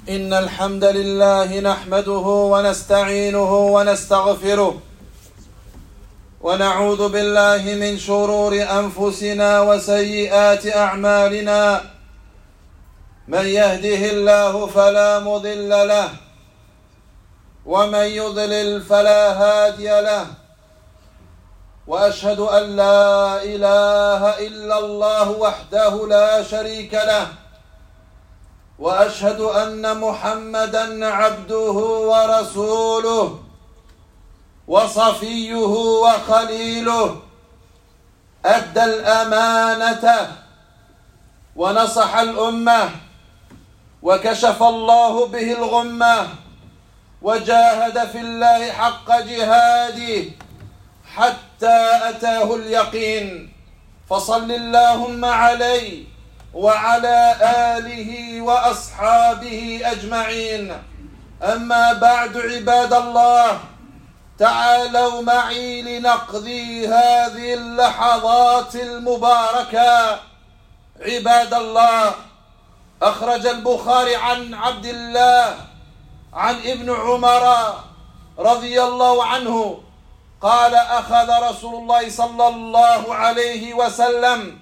إن الحمد لله نحمده ونستعينه ونستغفره ونعوذ بالله من شرور أنفسنا وسيئات أعمالنا من يهده الله فلا مضل له ومن يضلل فلا هادي له وأشهد أن لا إله إلا الله وحده لا شريك له وأشهد أن محمدًا عبده ورسوله وصفيه وخليله أدى الأمانة ونصح الأمة وكشف الله به الغمة وجاهد في الله حق جهاده حتى أتاه اليقين فصل اللهم عليه وعلى آله وأصحابه أجمعين أما بعد عباد الله تعالوا معي لنقضي هذه اللحظات المباركة عباد الله أخرج البخاري عن عبد الله عن ابن عمر رضي الله عنه قال أخذ رسول الله صلى الله عليه وسلم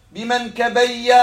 بمنكبي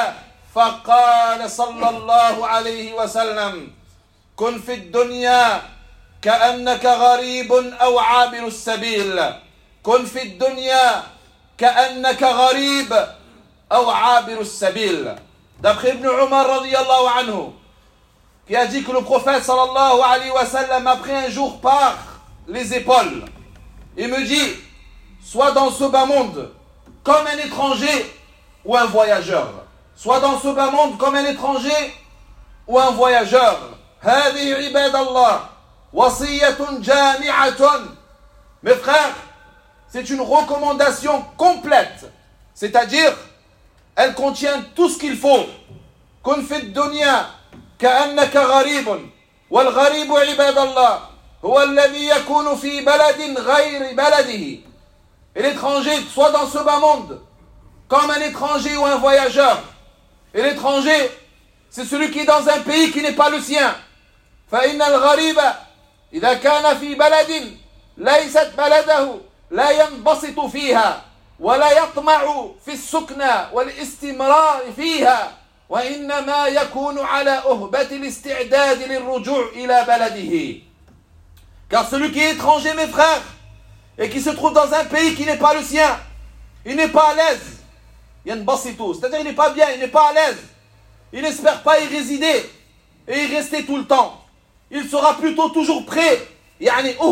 فقال صلى الله عليه وسلم كن في الدنيا كأنك غريب أو عابر السبيل كن في الدنيا كأنك غريب أو عابر السبيل. D'après Ibn Umar radiyallahu anhu, qui a dit que le prophète sallallahu alayhi wa sallam a pris un jour par les épaules et me dit sois dans ce bas monde comme un étranger ou un voyageur. Soit dans ce bas monde comme un étranger ou un voyageur. هذه عباد الله وصية جامعة. Mes frères, c'est une recommandation complète, c'est-à-dire elle contient tout ce qu'il faut. كن في الدنيا كأنك غريب والغريب عباد الله هو الذي يكون في بلد غير بلده. Et l'étranger, soit dans ce bas monde comme un étranger ou un voyageur. Et l'étranger, c'est celui qui est dans un pays qui n'est pas le sien. فإن الغريب إذا كان في بلد ليست بلده لا ينبسط فيها ولا يطمع في السكنى والاستمرار فيها وإنما يكون على أهبة الاستعداد للرجوع إلى بلده. Car celui qui est étranger, mes frères, et qui se trouve dans un pays qui n'est pas le sien, il n'est pas à l'aise. C'est-à-dire il n'est pas bien, il n'est pas à l'aise. Il n'espère pas y résider et y rester tout le temps. Il sera plutôt toujours prêt. Il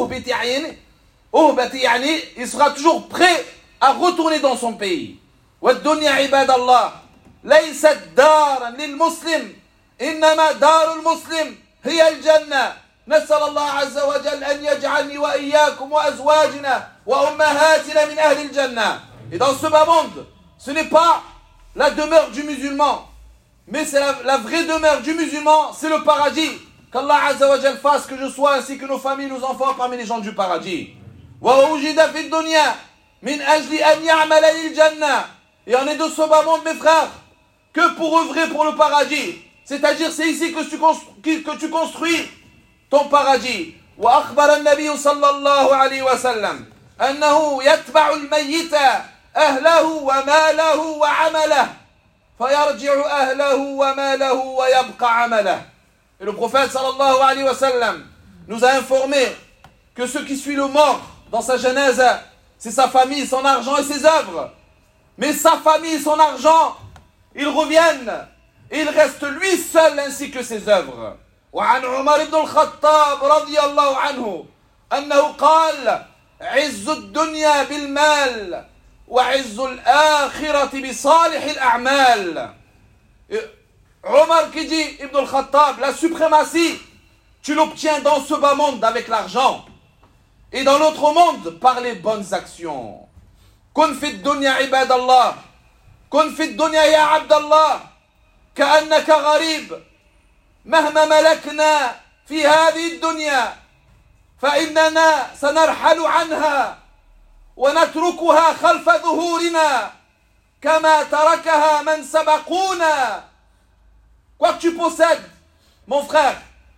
sera toujours prêt à retourner dans son pays. والدنيا عباد الله ليست دارا للمسلم إنما دار المسلم هي الجنة. نسأل الله عز وجل أن يجعلني وإياكم وأزواجنا وأمهاتنا من أهل الجنة. Et dans ce bas monde, ce n'est pas la demeure du musulman, mais c'est la vraie demeure du musulman, c'est le paradis. Qu'Allah Azza wa Jal fasse que je sois ainsi que nos familles, nos enfants parmi les gens du paradis. وَوُجِدَ فِي الدُّنْيَا مِنْ أَجْلِ أَنْ يَعْمَلَ لِلْجَنَّةِ. Et on est de ce bas monde, mes frères, que pour œuvrer pour le paradis. C'est-à-dire c'est ici que tu construis ton paradis. وأخبر النبي صلى الله عليه وسلم أنه يتبع الميت أهله وماله وعمله فيرجع أهله وماله ويبقى عمله. Et le prophète sallallahu alayhi wa sallam nous a informé que ce qui suit le mort dans sa genèse, c'est sa famille, son argent et ses œuvres. Mais sa famille, son argent, ils reviennent et il reste lui seul ainsi que ses œuvres. وعن عمر بن الخطاب رضي الله عنه أنه قال عز الدنيا بالمال وعز الآخرة بصالح الأعمال. Omar qui dit, Ibn al-Khattab, la suprématie, tu l'obtiens dans ce bas monde avec l'argent et dans l'autre monde par les bonnes actions. كن في الدنيا عباد الله كن في الدنيا يا عبد الله كأنك غريب مهما ملكنا في هذه الدنيا فإننا سنرحل عنها ونتركها خلف ظهورنا كما تركها من سبقونا. Quoi que tu possèdes, mon frère,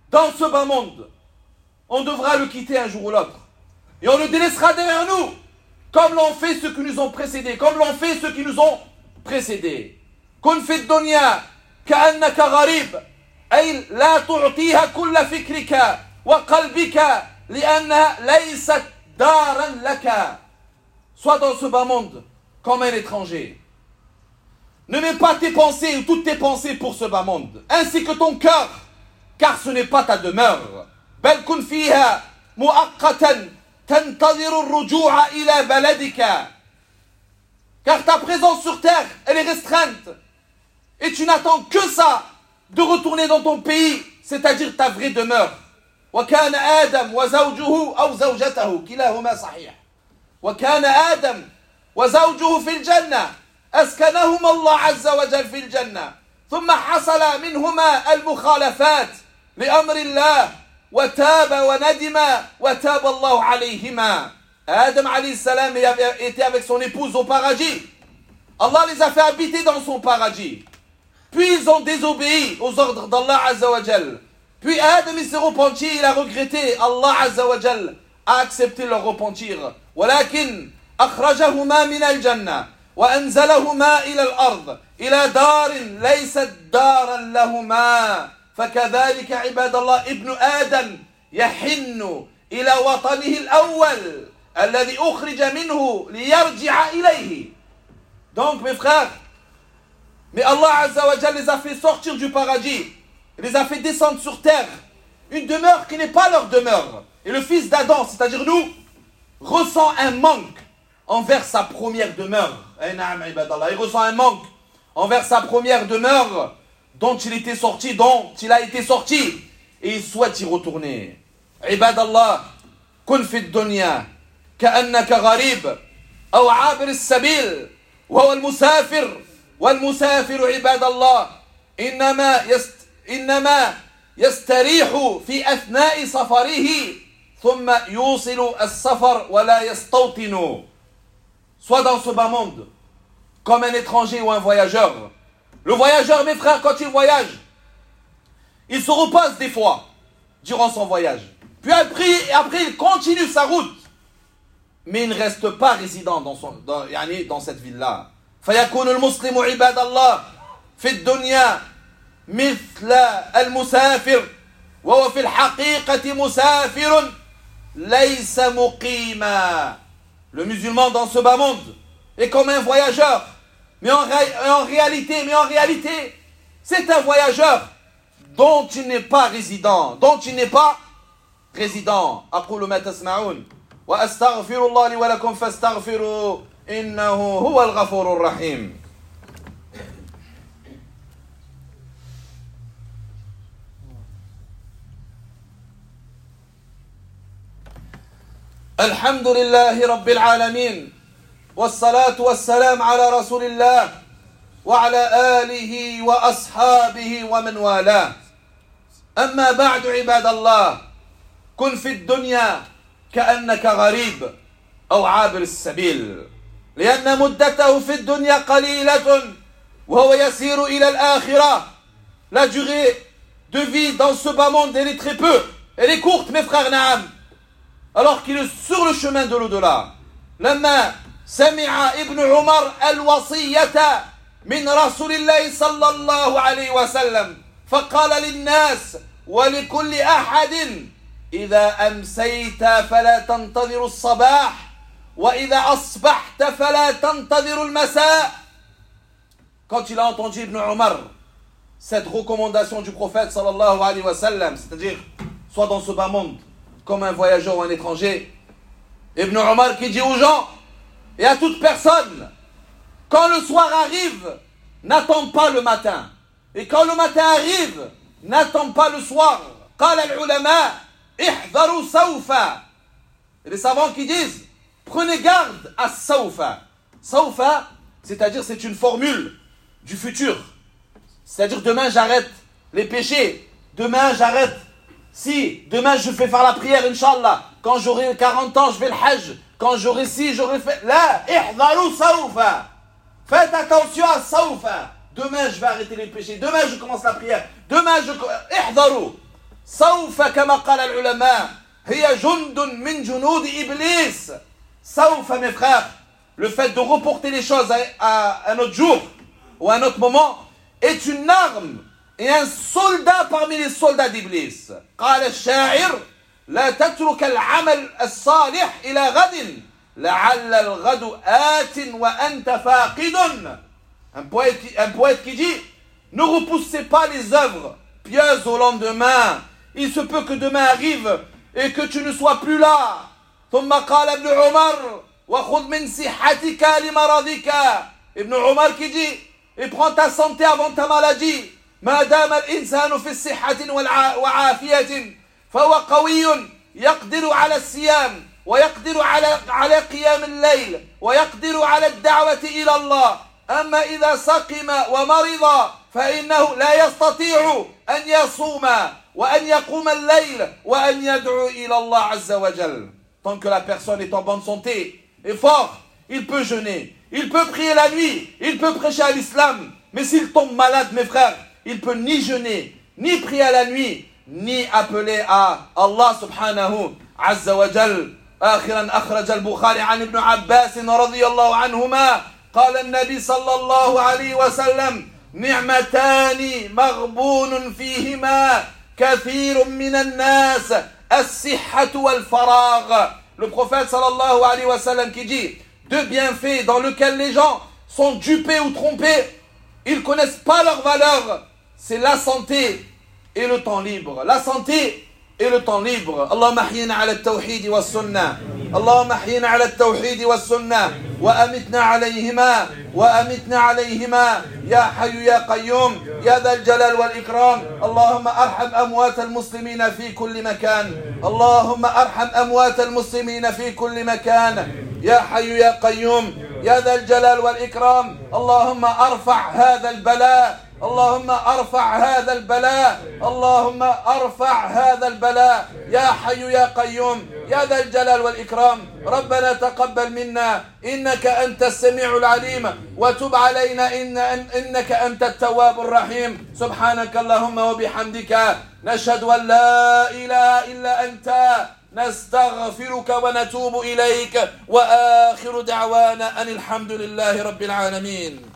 dans ce bas monde. On devra le quitter un jour ou l'autre. Et on le délaissera derrière nous, comme l'ont fait ceux qui nous ont précédés, comme l'ont fait ceux qui nous ont précédés. كن في الدنيا كأنك غريب أي لا تعطيها كل فكرك وقلبك لأنها ليست دارا لك. Sois dans ce bas monde comme un étranger. Ne mets pas tes pensées ou toutes tes pensées pour ce bas monde, ainsi que ton cœur, car ce n'est pas ta demeure. بل كن فيها مؤقتا تنتظر الرجوع إلى بلدك. Car ta présence sur terre, elle est restreinte. Et tu n'attends que ça, de retourner dans ton pays, c'est-à-dire ta vraie demeure. وكان آدم وزوجه أو زوجته كلاهما صحيح. وكان آدم وزوجه في الجنة أسكنهما الله عز وجل في الجنة ثم حصل منهما المخالفات لأمر الله وتاب وندم وتاب الله عليهما. Adam alayhi salam était avec son épouse au paradis. Allah les a fait habiter dans son paradis. Puis ils ont désobéi aux ordres d'Allah Azza wa Jal. Puis Adam il s'est repenti, il a regretté. Allah Azza wa Jal a accepté leur repentir. ولكن أخرجهما من الجنة وأنزلهما إلى الأرض إلى دار ليست دارا لهما. فكذلك عباد الله ابن آدم يحن إلى وطنه الأول الذي أخرج منه ليرجع إليه. Donc mes frères, mais Allah Azza wa Jal les a fait sortir du paradis, les a fait descendre sur terre, une demeure qui n'est pas leur demeure. Et le fils d'Adam, c'est-à-dire nous, ressent un manque envers sa première demeure. Il ressent un manque envers sa première demeure dont il était sorti, dont il a été sorti, et il souhaite y retourner. Ibadallah, kun fi dunya كأنك غريب أو عابر السبيل وهو المسافر والمسافر عباد الله إنما يستريح في أثناء سفره ثم يوصل السفر ولا يستوطن. Soit dans ce bas monde comme un étranger ou un voyageur. Le voyageur, mes frères, quand il voyage, il se repose des fois durant son voyage. Puis après il continue sa route. Mais il ne reste pas résident dans cette ville-là. فيكون المسلم عباد الله في الدنيا مثل المسافر وهو في الحقيقة مسافر ليس مقيما. Le musulman dans ce bas monde est comme un voyageur, mais en réalité, c'est un voyageur dont il n'est pas résident, أقول ما تسمعون وأستغفر الله لي ولكم فاستغفروا إنه هو الغفور الرحيم. الحمد لله رب العالمين والصلاة والسلام على رسول الله وعلى آله وأصحابه ومن والاه. أما بعد عباد الله، كن في الدنيا كأنك غريب أو عابر السبيل، لأن مدته في الدنيا قليلة وهو يسير إلى الآخرة. La durée de vie dans ce bas monde, elle est très peu, elle est courte mes frères Naam, alors qu'il est sur le chemin de l'au-delà. لما سمع ابن عمر الوصية من رسول الله صلى الله عليه وسلم فقال للناس ولكل أحد إذا أمسيت فلا تنتظر الصباح وإذا أصبحت فلا تنتظر المساء. Quand il a entendu Ibn Omar cette recommandation du prophète sallallahu alayhi wa sallam, c'est-à-dire soit dans ce bas monde comme un voyageur ou un étranger, Ibn Omar qui dit aux gens et à toute personne, quand le soir arrive, n'attends pas le matin, et quand le matin arrive, n'attends pas le soir. قال العلماء احذروا سوف. Les savants qui disent prenez garde à Saufa. Saufa, c'est-à-dire c'est une formule du futur. C'est-à-dire demain j'arrête les péchés. Demain j'arrête. Si demain je fais faire la prière, Inch'Allah. Quand j'aurai 40 ans, je vais le Hajj. Quand j'aurai j'aurai fait. Là, ihdaru Saufa. Faites attention à Saufa. Demain je vais arrêter les péchés. Demain je commence la prière. Demain ihdaru. سوف كما قال العلماء هي جند من جنود إبليس. سوف mes frères, le fait de reporter les choses à un autre jour ou à un autre moment est une arme et un soldat parmi les soldats d'Iblis. قال الشاعر لا تترك العمل الصالح إلى غد لعل الغد آت وأنت فاقد. Un poète qui dit ne repoussez pas les œuvres pieuses au lendemain. Il se peut que demain arrive et que tu ne sois plus là. ثم قال ابن عمر وخذ من صحتك لمرضك. Ibn Umar qui dit et prends ta santé avant ta maladie. ما دام الإنسان في صحة وعافية فهو قوي يقدر على الصيام ويقدر على قيام الليل ويقدر على الدعوة إلى الله. أما إذا سقم ومرض فإنه لا يستطيع أن يصوم وأن يقوم الليل وأن يدعو إلى الله عز وجل. Tant que la personne est en bonne santé, est fort, il peut jeûner, il peut prier la nuit, il peut prêcher à l'islam. Mais s'il tombe malade, mes frères, il peut ni jeûner, ni prier à la nuit, ni appeler à Allah subhanahu azza wa jal. آخرا أخرج البخاري عن ابن عباس رضي الله عنهما قال النبي صلى الله عليه وسلم نعمتان مغبون فيهما كثير من الناس الصحة والفراغ. Le prophète sallallahu alayhi wa sallam qui dit deux bienfaits dans lesquels les gens sont dupés ou trompés, ils connaissent pas leur valeur, c'est la santé et le temps libre. La santé et le temps libre. Allahumma ahyina ala al-tawhid wa sunnah. اللهم احينا على التوحيد والسنة وأمتنا عليهما يا حي يا قيوم يا ذا الجلال والإكرام. اللهم أرحم أموات المسلمين في كل مكان. اللهم أرحم أموات المسلمين في كل مكان يا حي يا قيوم يا ذا الجلال والإكرام. اللهم أرفع هذا البلاء. اللهم أرفع هذا البلاء. اللهم أرفع هذا البلاء يا حي يا قيوم يا ذا الجلال والإكرام. ربنا تقبل منا إنك أنت السميع العليم وتب علينا إنك أنت التواب الرحيم. سبحانك اللهم وبحمدك نشهد أن لا إله إلا أنت نستغفرك ونتوب إليك وآخر دعوانا أن الحمد لله رب العالمين.